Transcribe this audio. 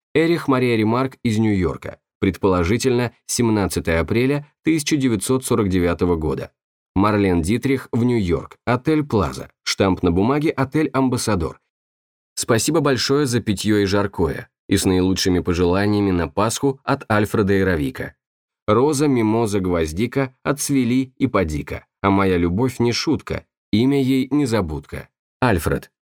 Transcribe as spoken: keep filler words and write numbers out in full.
Эрих Мария Ремарк из Нью-Йорка, предположительно семнадцатого апреля тысяча девятьсот сорок девятого года. Марлен Дитрих в Нью-Йорк, отель Плаза, штамп на бумаге отель Амбассадор. Спасибо большое за питье и жаркое, и с наилучшими пожеланиями на Пасху от Альфреда и Равика. Роза, мимоза, гвоздика отцвели и подика, а моя любовь не шутка, имя ей незабудка. Альфред.